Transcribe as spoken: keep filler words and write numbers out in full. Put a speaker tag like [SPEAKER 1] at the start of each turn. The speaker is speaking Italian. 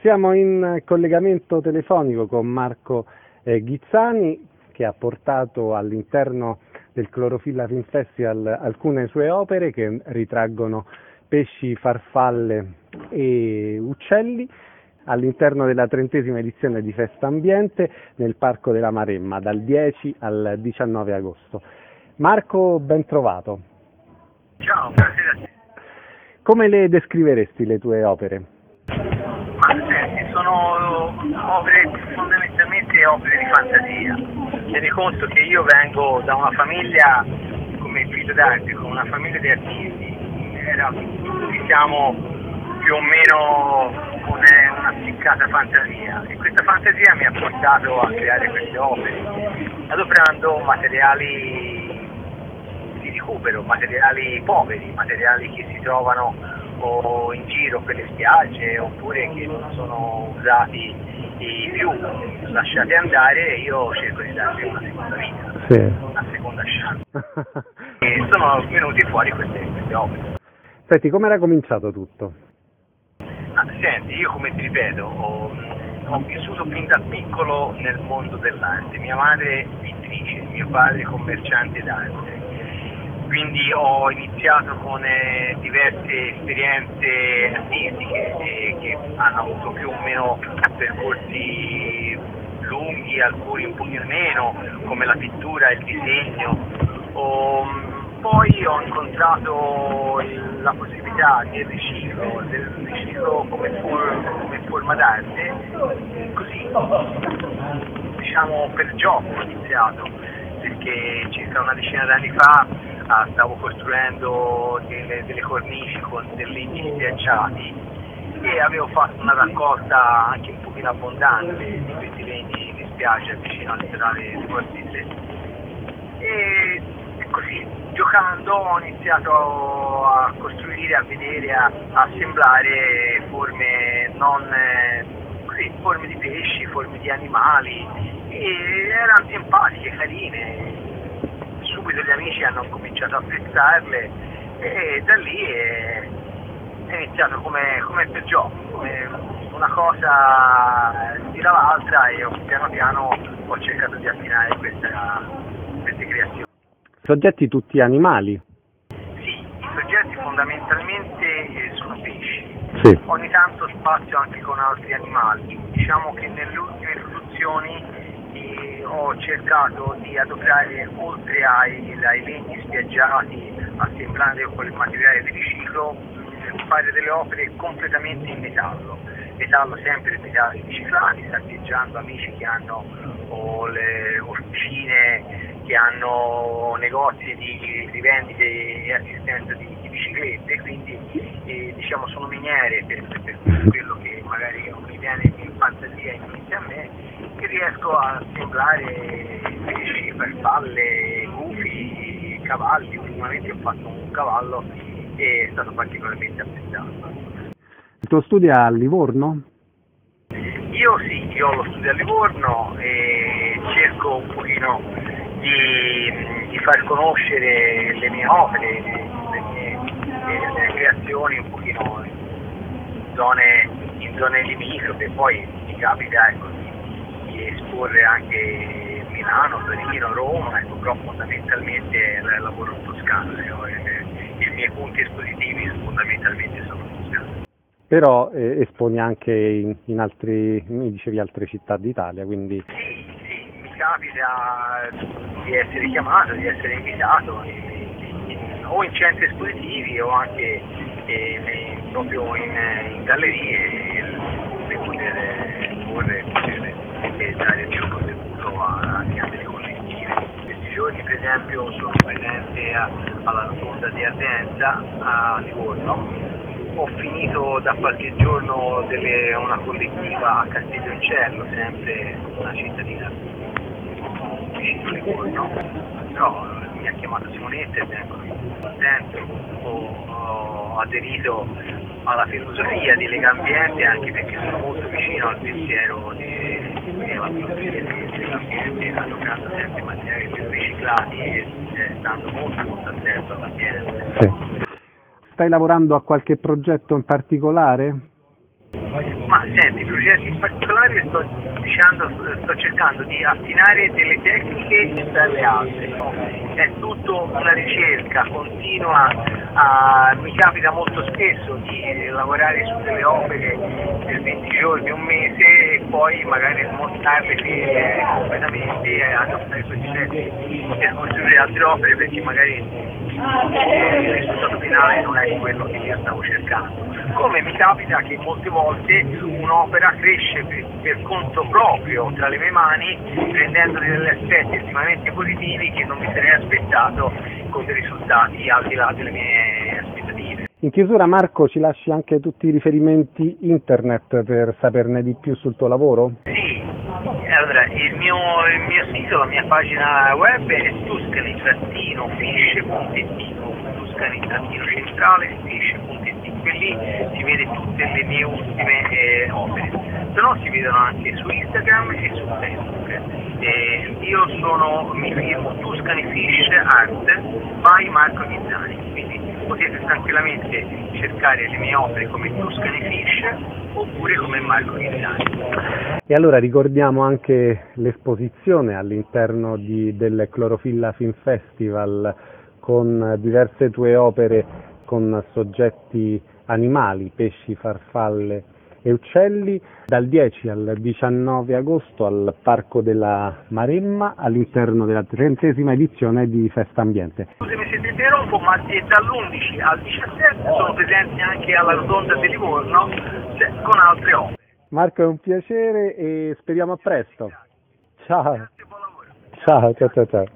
[SPEAKER 1] Siamo in collegamento telefonico con Marco eh, Ghizzani, che ha portato all'interno del Clorofilla Film Festival alcune sue opere che ritraggono pesci, farfalle e uccelli all'interno della trentesima edizione di Festa Ambiente nel Parco della Maremma dal dieci al diciannove agosto. Marco, ben trovato.
[SPEAKER 2] Ciao, buonasera a te.
[SPEAKER 1] Come le descriveresti le tue opere?
[SPEAKER 2] Ma senti, sono opere fondamentalmente opere di fantasia. Tieni conto che io vengo da una famiglia, come figlio d'arte, con una famiglia di artisti. Era, diciamo, più o meno una, una spiccata fantasia, e questa fantasia mi ha portato a creare queste opere, adoperando materiali di recupero, materiali poveri, materiali che si trovano o in giro per le spiagge oppure che non sono usati più, lasciati andare, e io cerco di darvi una seconda vita,
[SPEAKER 1] sì.
[SPEAKER 2] Una seconda chance. E sono venuti fuori queste, queste opere.
[SPEAKER 1] Senti, come era cominciato tutto?
[SPEAKER 2] Ah, senti, io come ti ripeto, ho, ho vissuto fin da piccolo nel mondo dell'arte. Mia madre è pittrice, mio padre commerciante d'arte. Quindi ho iniziato con eh, diverse esperienze artistiche eh, che hanno avuto più o meno percorsi lunghi, alcuni un pochino meno, come la pittura e il disegno. O, poi ho incontrato il, la possibilità del riciclo, del riciclo come, for, come forma d'arte, così, diciamo per gioco ho iniziato, perché circa una decina d'anni fa ah, stavo costruendo delle, delle cornici con dei legni spiaggiati e avevo fatto una raccolta anche un pochino abbondante di questi legni di spiaggia vicino al litorale di Guardille. E così, giocando, ho iniziato a costruire, a vedere, a, a assemblare forme non così, forme di pesci, forme di animali, e erano simpatiche, carine. Subito gli amici hanno cominciato a apprezzarle e da lì è, è iniziato come, come per gioco, come una cosa tira l'altra, e io piano piano ho cercato di affinare questa, queste creazioni.
[SPEAKER 1] Soggetti tutti animali?
[SPEAKER 2] Sì, i soggetti fondamentalmente sono pesci.
[SPEAKER 1] Sì.
[SPEAKER 2] Ogni tanto spazio anche con altri animali. Diciamo che nelle ultime produzioni eh, ho cercato di adoperare, oltre ai, ai legni spiaggiati, assemblando con il materiale di riciclo, fare delle opere completamente in metallo. Metallo sempre metalli riciclati, sarteggiando amici che hanno o le officine, che hanno negozi di rivendite e assistenza di, di biciclette, quindi eh, diciamo sono miniere per, per quello che magari non mi viene in fantasia in mente a me, che riesco a assemblare pesci, farfalle, gufi, cavalli. Ultimamente ho fatto un cavallo e è stato particolarmente apprezzato.
[SPEAKER 1] Il tuo studio è a Livorno?
[SPEAKER 2] Io sì, io ho lo studio a Livorno e cerco un pochino di, di far conoscere le mie opere, le mie, le mie creazioni un pochino in zone, in zone limitrofe. Poi mi capita, ecco, di, di esporre anche Milano, Torino, Roma, ecco, però fondamentalmente lavoro in Toscana, io, i miei punti espositivi fondamentalmente sono in Toscana.
[SPEAKER 1] Però eh, esponi anche in, in altri, mi dicevi, altre città d'Italia, quindi...
[SPEAKER 2] Sì, sì, mi capita di essere chiamato, di essere invitato in, in, o in centri espositivi o anche in, in, proprio in, in gallerie, per poter porre e dare il mio contributo anche a delle collettive. Questi giorni per esempio sono presente a, alla rotonda di Ardenza a Livorno. Ho finito da qualche giorno delle, una collettiva a Castiglioncello, sempre una cittadina vicino a Livorno, però mi ha chiamato Simonetta e vengo contento. Ho, ho aderito alla filosofia di Legambiente, anche perché sono molto vicino al pensiero della filosofia di Legambiente, adoperando sempre materiali più riciclati e eh, stando molto molto attento all'ambiente.
[SPEAKER 1] Sì. Stai lavorando a qualche progetto in particolare?
[SPEAKER 2] Ma senti, progetti in particolare sto, dicendo, sto cercando di affinare delle tecniche dalle altre. È tutto una ricerca continua, a, mi capita molto spesso di lavorare su delle opere per venti giorni, un mese e poi magari smontarle eh, completamente, adottare questi pezzi per costruire altre opere perché magari il risultato finale non è quello che io stavo cercando. Come mi capita che molte volte un'opera cresce per, per conto proprio tra le mie mani, prendendo degli aspetti estremamente positivi che non mi sarei aspettato con dei risultati al di là delle mie aspettative.
[SPEAKER 1] In chiusura, Marco, ci lasci anche tutti i riferimenti internet per saperne di più sul tuo lavoro?
[SPEAKER 2] Sì, allora il mio, il mio sito, la mia pagina web è tuscany fish punto it, tuscany-centrale fish punto it, lì si vede tutte le mie ultime eh, opere, se no si vedono anche su Instagram e su Facebook. Eh, io sono, mi firmo Tuscany Fish Art by Marco Ghizzani, quindi potete tranquillamente cercare le mie opere come Tuscany Fish oppure come Marco Ghizzani.
[SPEAKER 1] E allora ricordiamo anche l'esposizione all'interno di, del Clorofilla Film Festival con diverse tue opere con soggetti animali, pesci, farfalle e uccelli, dal dieci al diciannove agosto al Parco della Maremma all'interno della trentesima edizione di Festa Ambiente.
[SPEAKER 2] Scusami se ti interrompo, ma dall'undici al diciassette sono presenti anche alla Rotonda di Livorno con altre opere.
[SPEAKER 1] Marco, è un piacere e speriamo a presto. Ciao.
[SPEAKER 2] Grazie, buon lavoro.
[SPEAKER 1] Ciao, ciao, ciao, ciao.